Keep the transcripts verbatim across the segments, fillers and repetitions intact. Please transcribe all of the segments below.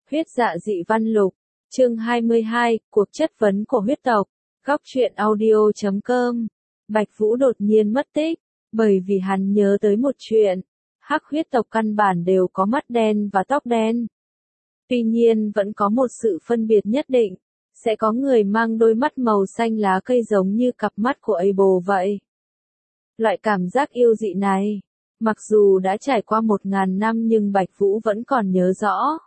Huyết dạ dị văn lục, chương hai mươi hai, cuộc chất vấn của huyết tộc, góc truyện audio chấm com. Bạch Vũ đột nhiên mất tích, bởi vì hắn nhớ tới một chuyện, hắc huyết tộc căn bản đều có mắt đen và tóc đen. Tuy nhiên vẫn có một sự phân biệt nhất định, sẽ có người mang đôi mắt màu xanh lá cây giống như cặp mắt của Abel vậy. Loại cảm giác yêu dị này, mặc dù đã trải qua một ngàn năm nhưng Bạch Vũ vẫn còn nhớ rõ.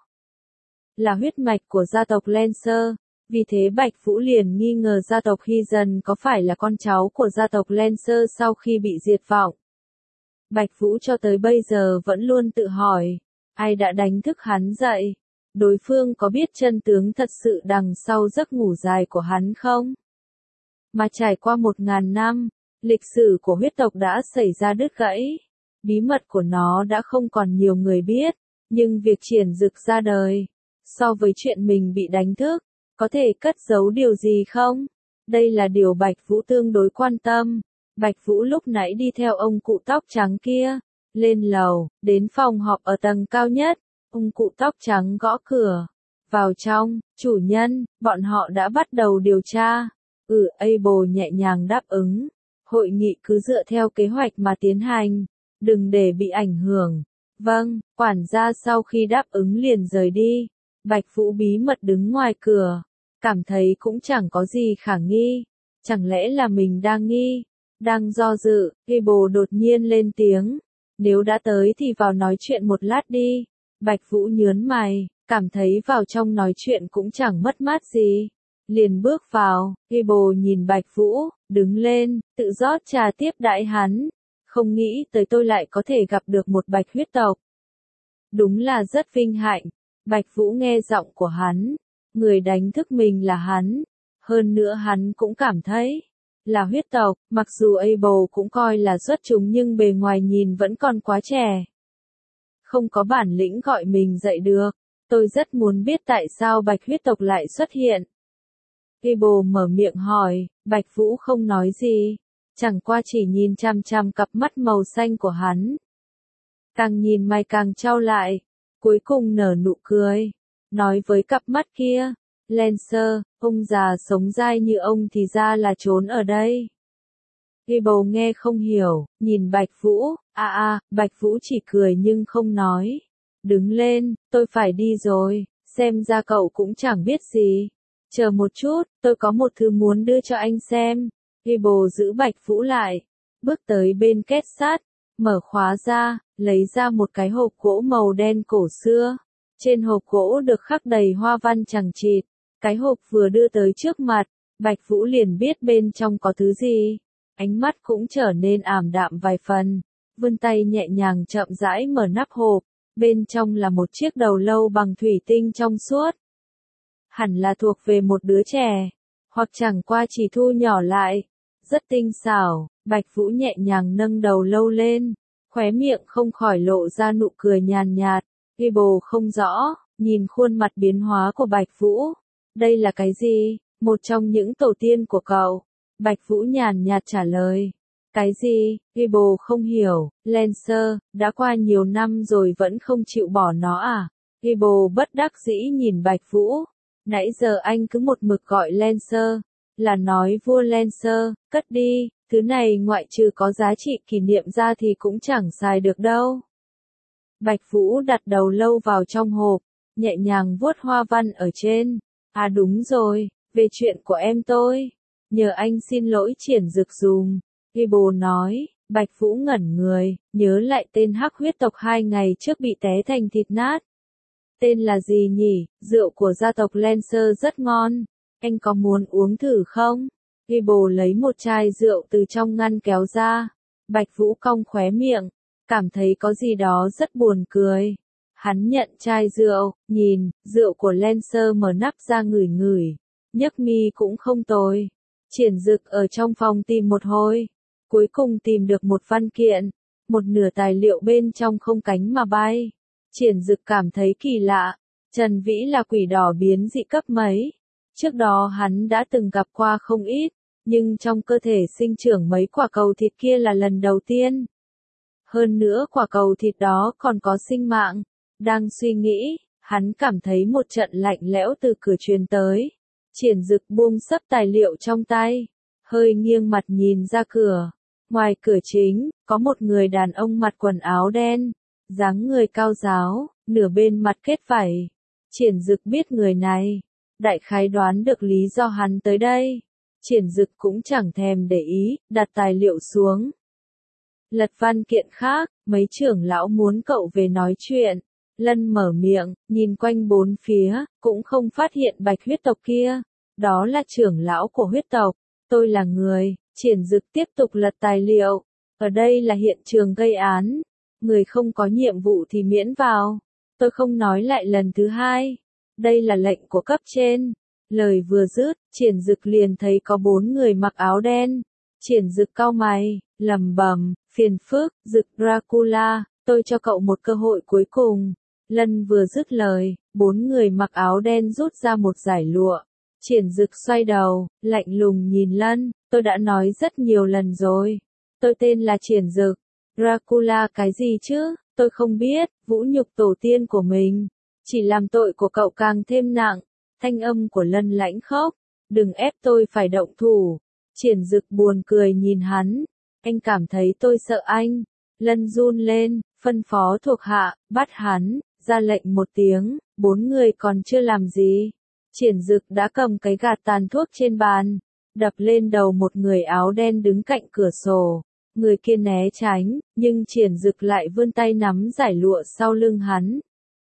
Là huyết mạch của gia tộc Lancer, vì thế Bạch Vũ liền nghi ngờ gia tộc Hy Dần có phải là con cháu của gia tộc Lancer sau khi bị diệt vong. Bạch Vũ cho tới bây giờ vẫn luôn tự hỏi, ai đã đánh thức hắn dậy? Đối phương có biết chân tướng thật sự đằng sau giấc ngủ dài của hắn không? Mà trải qua một ngàn năm, lịch sử của huyết tộc đã xảy ra đứt gãy. Bí mật của nó đã không còn nhiều người biết, nhưng việc triển dực ra đời, so với chuyện mình bị đánh thức, có thể cất giấu điều gì không? Đây là điều Bạch Vũ tương đối quan tâm. Bạch Vũ lúc nãy đi theo ông cụ tóc trắng kia, lên lầu, đến phòng họp ở tầng cao nhất. Ông cụ tóc trắng gõ cửa. Vào trong, chủ nhân, bọn họ đã bắt đầu điều tra. Ừ, Abel nhẹ nhàng đáp ứng. Hội nghị cứ dựa theo kế hoạch mà tiến hành. Đừng để bị ảnh hưởng. Vâng, quản gia sau khi đáp ứng liền rời đi. Bạch Vũ bí mật đứng ngoài cửa. Cảm thấy cũng chẳng có gì khả nghi. Chẳng lẽ là mình đang nghi? Đang do dự, Abel đột nhiên lên tiếng. Nếu đã tới thì vào nói chuyện một lát đi. Bạch Vũ nhớn mày, cảm thấy vào trong nói chuyện cũng chẳng mất mát gì. Liền bước vào, Abel nhìn Bạch Vũ, đứng lên, tự rót trà tiếp đãi hắn. Không nghĩ tới tôi lại có thể gặp được một bạch huyết tộc. Đúng là rất vinh hạnh. Bạch Vũ nghe giọng của hắn. Người đánh thức mình là hắn. Hơn nữa hắn cũng cảm thấy là huyết tộc, mặc dù Abel cũng coi là xuất chúng nhưng bề ngoài nhìn vẫn còn quá trẻ. Không có bản lĩnh gọi mình dậy được. Tôi rất muốn biết tại sao bạch huyết tộc lại xuất hiện. Abel mở miệng hỏi, Bạch Vũ không nói gì. Chẳng qua chỉ nhìn chăm chăm cặp mắt màu xanh của hắn. Càng nhìn mày càng trao lại. Cuối cùng nở nụ cười. Nói với cặp mắt kia, Lancer, ông già sống dai như ông thì ra là trốn ở đây. Abel nghe không hiểu, nhìn Bạch Vũ, a à, a, à, Bạch Vũ chỉ cười nhưng không nói. Đứng lên, tôi phải đi rồi, xem ra cậu cũng chẳng biết gì. Chờ một chút, tôi có một thứ muốn đưa cho anh xem. Abel giữ Bạch Vũ lại, bước tới bên két sắt, mở khóa ra, lấy ra một cái hộp gỗ màu đen cổ xưa. Trên hộp gỗ được khắc đầy hoa văn chằng chịt. Cái hộp vừa đưa tới trước mặt, Bạch Vũ liền biết bên trong có thứ gì. Ánh mắt cũng trở nên ảm đạm vài phần, vươn tay nhẹ nhàng chậm rãi mở nắp hộp, bên trong là một chiếc đầu lâu bằng thủy tinh trong suốt. Hẳn là thuộc về một đứa trẻ, hoặc chẳng qua chỉ thu nhỏ lại, rất tinh xảo. Bạch Vũ nhẹ nhàng nâng đầu lâu lên, khóe miệng không khỏi lộ ra nụ cười nhàn nhạt. Abel không rõ, nhìn khuôn mặt biến hóa của Bạch Vũ. Đây là cái gì? Một trong những tổ tiên của cậu. Bạch Vũ nhàn nhạt trả lời. Cái gì? Abel không hiểu. Lancer, đã qua nhiều năm rồi vẫn không chịu bỏ nó à? Abel bất đắc dĩ nhìn Bạch Vũ. Nãy giờ anh cứ một mực gọi Lancer. Là nói vua Lancer, cất đi. Thứ này ngoại trừ có giá trị kỷ niệm ra thì cũng chẳng xài được đâu. Bạch Vũ đặt đầu lâu vào trong hộp, nhẹ nhàng vuốt hoa văn ở trên. À đúng rồi, về chuyện của em tôi. Nhờ anh xin lỗi triển dực dùm. Abel nói. Bạch Vũ ngẩn người, nhớ lại tên hắc huyết tộc hai ngày trước bị té thành thịt nát. Tên là gì nhỉ? Rượu của gia tộc Lancer rất ngon. Anh có muốn uống thử không? Abel lấy một chai rượu từ trong ngăn kéo ra. Bạch Vũ cong khóe miệng, cảm thấy có gì đó rất buồn cười. Hắn nhận chai rượu, nhìn, rượu của Lancer mở nắp ra ngửi ngửi. Nhấc mi cũng không tồi. Triển dực ở trong phòng tìm một hồi. Cuối cùng tìm được một văn kiện. Một nửa tài liệu bên trong không cánh mà bay. Triển dực cảm thấy kỳ lạ. Trần Vĩ là quỷ đỏ biến dị cấp mấy. Trước đó hắn đã từng gặp qua không ít. Nhưng trong cơ thể sinh trưởng mấy quả cầu thịt kia là lần đầu tiên. Hơn nữa quả cầu thịt đó còn có sinh mạng. Đang suy nghĩ, Hắn cảm thấy một trận lạnh lẽo từ cửa truyền tới. Triển Dực buông sấp tài liệu trong tay, hơi nghiêng mặt nhìn ra cửa. Ngoài cửa chính, có một người đàn ông mặc quần áo đen, dáng người cao ráo, nửa bên mặt kết vảy. Triển Dực biết người này, đại khái đoán được lý do hắn tới đây. Triển Dực cũng chẳng thèm để ý, đặt tài liệu xuống. Lật văn kiện khác, mấy trưởng lão muốn cậu về nói chuyện. Lân mở miệng, nhìn quanh bốn phía, cũng không phát hiện bạch huyết tộc kia. Đó là trưởng lão của huyết tộc, tôi là người. Triển Dực tiếp tục lật tài liệu. Ở đây là hiện trường gây án. Người không có nhiệm vụ thì miễn vào. Tôi không nói lại lần thứ hai. Đây là lệnh của cấp trên. Lời vừa dứt, Triển Dực liền thấy có bốn người mặc áo đen. Triển Dực cau mày, lẩm bẩm, phiền phức, Dực Dracula, tôi cho cậu một cơ hội cuối cùng. Lân vừa dứt lời, bốn người mặc áo đen rút ra một dải lụa. Triển Dực xoay đầu, lạnh lùng nhìn Lân, tôi đã nói rất nhiều lần rồi. Tôi tên là Triển Dực. Dracula cái gì chứ, tôi không biết, vũ nhục tổ tiên của mình. Chỉ làm tội của cậu càng thêm nặng. Thanh âm của Lân lãnh khốc, đừng ép tôi phải động thủ. Triển Dực buồn cười nhìn hắn, anh cảm thấy tôi sợ anh. Lân run lên, phân phó thuộc hạ, bắt hắn, ra lệnh một tiếng, bốn người còn chưa làm gì. Triển Dực đã cầm cái gạt tàn thuốc trên bàn, đập lên đầu một người áo đen đứng cạnh cửa sổ. Người kia né tránh, nhưng Triển Dực lại vươn tay nắm giải lụa sau lưng hắn.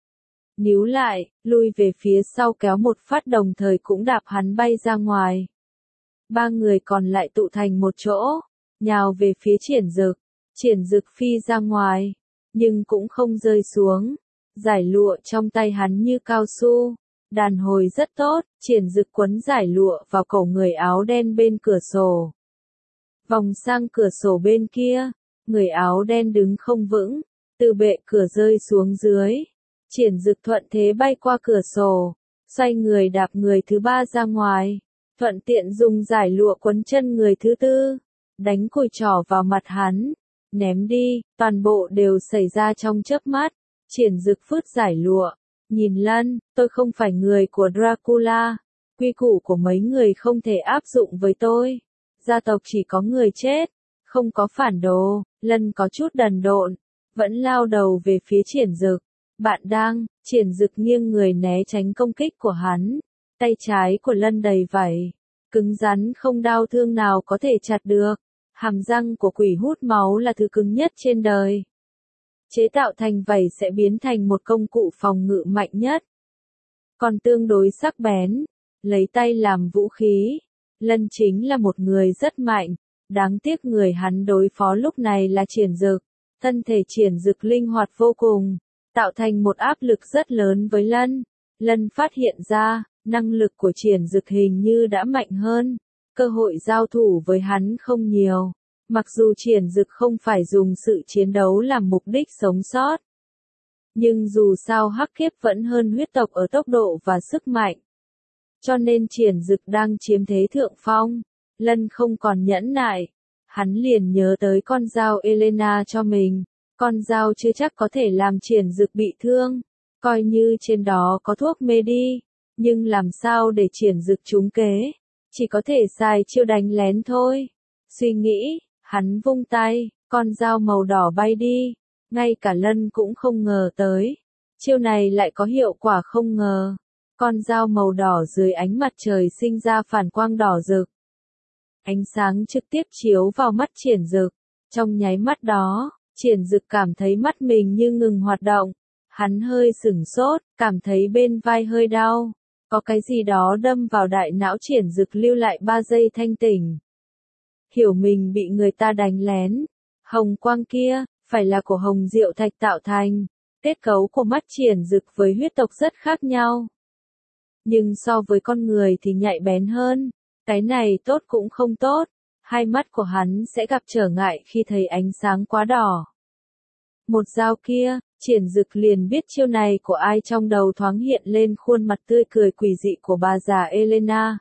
Níu lại, lui về phía sau kéo một phát đồng thời cũng đạp hắn bay ra ngoài. Ba người còn lại tụ thành một chỗ, nhào về phía Triển Dực. Triển Dực phi ra ngoài, nhưng cũng không rơi xuống. Giải lụa trong tay hắn như cao su, đàn hồi rất tốt. Triển Dực quấn giải lụa vào cổ người áo đen bên cửa sổ. Vòng sang cửa sổ bên kia, người áo đen đứng không vững, từ bệ cửa rơi xuống dưới. Triển Dực thuận thế bay qua cửa sổ, xoay người đạp người thứ ba ra ngoài, thuận tiện dùng giải lụa quấn chân người thứ tư, đánh cùi trỏ vào mặt hắn, ném đi, toàn bộ đều xảy ra trong chớp mắt. Triển Dực phứt giải lụa, nhìn Lân, tôi không phải người của Dracula, quy củ của mấy người không thể áp dụng với tôi. Gia tộc chỉ có người chết, không có phản đồ. Lân có chút đần độn, vẫn lao đầu về phía Triển Dực. Bạn đang, Triển Dực nghiêng người né tránh công kích của hắn. Tay trái của Lân đầy vảy, cứng rắn không đau thương nào có thể chặt được. Hàm răng của quỷ hút máu là thứ cứng nhất trên đời. Chế tạo thành vảy sẽ biến thành một công cụ phòng ngự mạnh nhất. Còn tương đối sắc bén, lấy tay làm vũ khí. Lân chính là một người rất mạnh, đáng tiếc người hắn đối phó lúc này là Triển Dực. Thân thể Triển Dực linh hoạt vô cùng, tạo thành một áp lực rất lớn với Lân. Lân phát hiện ra, năng lực của Triển Dực hình như đã mạnh hơn, cơ hội giao thủ với hắn không nhiều. Mặc dù Triển Dực không phải dùng sự chiến đấu làm mục đích sống sót, nhưng dù sao hắc kiếp vẫn hơn huyết tộc ở tốc độ và sức mạnh. Cho nên Triển Dực đang chiếm thế thượng phong. Lân không còn nhẫn nại, hắn liền nhớ tới con dao Elena cho mình. Con dao chưa chắc có thể làm Triển Dực bị thương, coi như trên đó có thuốc mê đi, nhưng làm sao để Triển Dực trúng kế, chỉ có thể xài chiêu đánh lén thôi. Suy nghĩ, hắn vung tay, con dao màu đỏ bay đi, ngay cả Lân cũng không ngờ tới. Chiêu này lại có hiệu quả không ngờ. Con dao màu đỏ dưới ánh mặt trời sinh ra phản quang đỏ rực. Ánh sáng trực tiếp chiếu vào mắt Triển Dực. Trong nháy mắt đó, Triển Dực cảm thấy mắt mình như ngừng hoạt động. Hắn hơi sửng sốt, cảm thấy bên vai hơi đau. Có cái gì đó đâm vào đại não Triển Dực lưu lại ba giây thanh tỉnh. Hiểu mình bị người ta đánh lén. Hồng quang kia, phải là của hồng diệu thạch tạo thành. Kết cấu của mắt Triển Dực với huyết tộc rất khác nhau. Nhưng so với con người thì nhạy bén hơn. Cái này tốt cũng không tốt. Hai mắt của hắn sẽ gặp trở ngại khi thấy ánh sáng quá đỏ. Một dao kia, Triển Dực liền biết chiêu này của ai, trong đầu thoáng hiện lên khuôn mặt tươi cười quỷ dị của bà già Elena.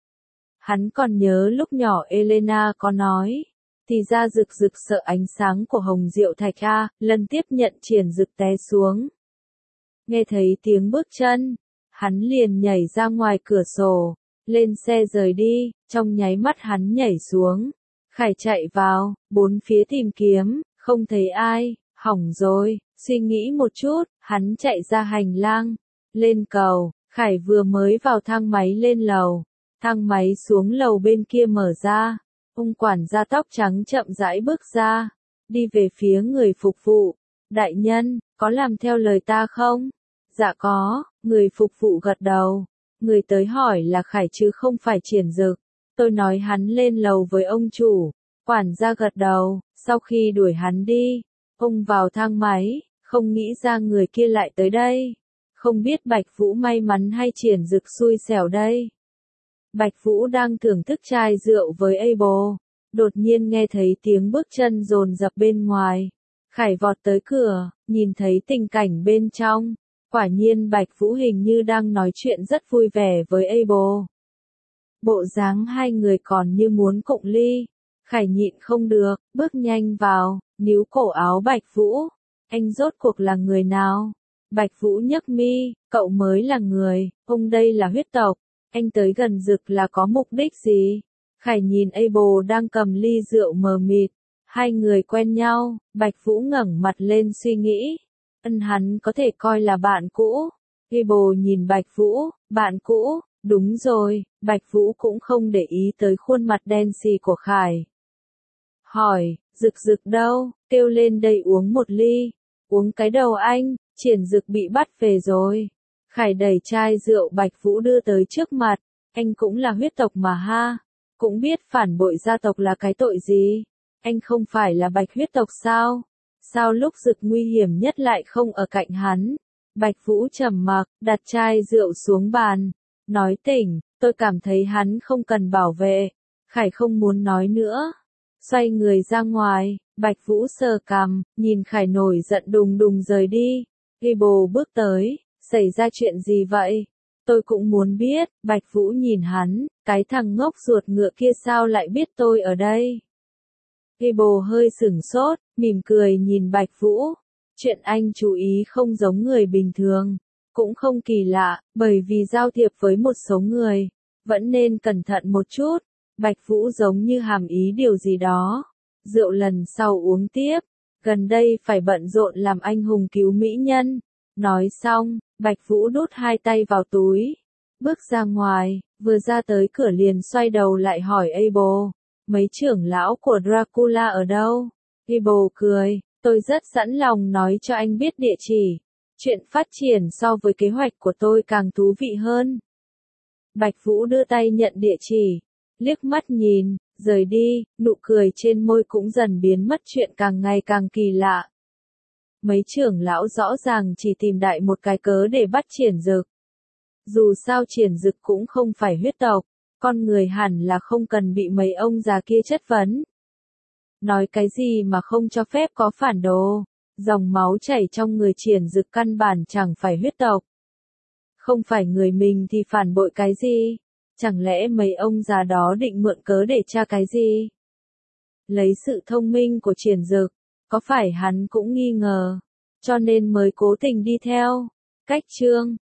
Hắn còn nhớ lúc nhỏ Elena có nói, thì ra Dực Dực sợ ánh sáng của hồng diệu thạch a. Lần tiếp nhận Triển Dực té xuống. Nghe thấy tiếng bước chân, hắn liền nhảy ra ngoài cửa sổ, lên xe rời đi, trong nháy mắt hắn nhảy xuống. Khải chạy vào, bốn phía tìm kiếm, không thấy ai, hỏng rồi, suy nghĩ một chút, hắn chạy ra hành lang, lên cầu, Khải vừa mới vào thang máy lên lầu, thang máy xuống lầu bên kia mở ra, ông quản gia tóc trắng chậm rãi bước ra, đi về phía người phục vụ, đại nhân, có làm theo lời ta không? Dạ có, người phục vụ gật đầu, người tới hỏi là Khải chứ không phải Triển Dực, tôi nói hắn lên lầu với ông chủ, quản gia gật đầu, sau khi đuổi hắn đi, ông vào thang máy, không nghĩ ra người kia lại tới đây, không biết Bạch Vũ may mắn hay Triển Dực xui xẻo đây. Bạch Vũ đang thưởng thức chai rượu với Abel, đột nhiên nghe thấy tiếng bước chân dồn dập bên ngoài. Khải vọt tới cửa, nhìn thấy tình cảnh bên trong, quả nhiên Bạch Vũ hình như đang nói chuyện rất vui vẻ với Abel. Bộ dáng hai người còn như muốn cụng ly, Khải nhịn không được, bước nhanh vào, níu cổ áo Bạch Vũ. Anh rốt cuộc là người nào? Bạch Vũ nhấc mi, cậu mới là người, ông đây là huyết tộc, anh tới gần Dực là có mục đích gì? Khải nhìn Abel đang cầm ly rượu mờ mịt, hai người quen nhau, Bạch Vũ ngẩng mặt lên suy nghĩ, ân hắn có thể coi là bạn cũ. Abel nhìn Bạch Vũ, bạn cũ, đúng rồi, Bạch Vũ cũng không để ý tới khuôn mặt đen xì của Khải. Hỏi, Dực Dực đâu, kêu lên đây uống một ly, uống cái đầu anh, Triển Dực bị bắt về rồi. Khải đẩy chai rượu Bạch Vũ đưa tới trước mặt, anh cũng là huyết tộc mà ha, cũng biết phản bội gia tộc là cái tội gì, anh không phải là Bạch huyết tộc sao, sao lúc Dực nguy hiểm nhất lại không ở cạnh hắn. Bạch Vũ trầm mặc, đặt chai rượu xuống bàn, nói tỉnh, tôi cảm thấy hắn không cần bảo vệ. Khải không muốn nói nữa, xoay người ra ngoài, Bạch Vũ sờ cằm, nhìn Khải nổi giận đùng đùng rời đi. Abel bước tới, xảy ra chuyện gì vậy? Tôi cũng muốn biết. Bạch Vũ nhìn hắn, cái thằng ngốc ruột ngựa kia sao lại biết tôi ở đây? Abel hơi sửng sốt, mỉm cười nhìn Bạch Vũ. Chuyện anh chú ý không giống người bình thường, cũng không kỳ lạ, bởi vì giao thiệp với một số người, vẫn nên cẩn thận một chút. Bạch Vũ giống như hàm ý điều gì đó. Rượu lần sau uống tiếp, gần đây phải bận rộn làm anh hùng cứu mỹ nhân. Nói xong, Bạch Vũ đút hai tay vào túi, bước ra ngoài, vừa ra tới cửa liền xoay đầu lại hỏi Abel, mấy trưởng lão của Dracula ở đâu? Abel cười, tôi rất sẵn lòng nói cho anh biết địa chỉ, chuyện phát triển so với kế hoạch của tôi càng thú vị hơn. Bạch Vũ đưa tay nhận địa chỉ, liếc mắt nhìn, rời đi, nụ cười trên môi cũng dần biến mất, chuyện càng ngày càng kỳ lạ. Mấy trưởng lão rõ ràng chỉ tìm đại một cái cớ để bắt Triển Dực. Dù sao Triển Dực cũng không phải huyết tộc, con người hẳn là không cần bị mấy ông già kia chất vấn. Nói cái gì mà không cho phép có phản đồ, dòng máu chảy trong người Triển Dực căn bản chẳng phải huyết tộc. Không phải người mình thì phản bội cái gì? Chẳng lẽ mấy ông già đó định mượn cớ để tra cái gì? Lấy sự thông minh của Triển Dực, có phải hắn cũng nghi ngờ, cho nên mới cố tình đi theo? Cách chương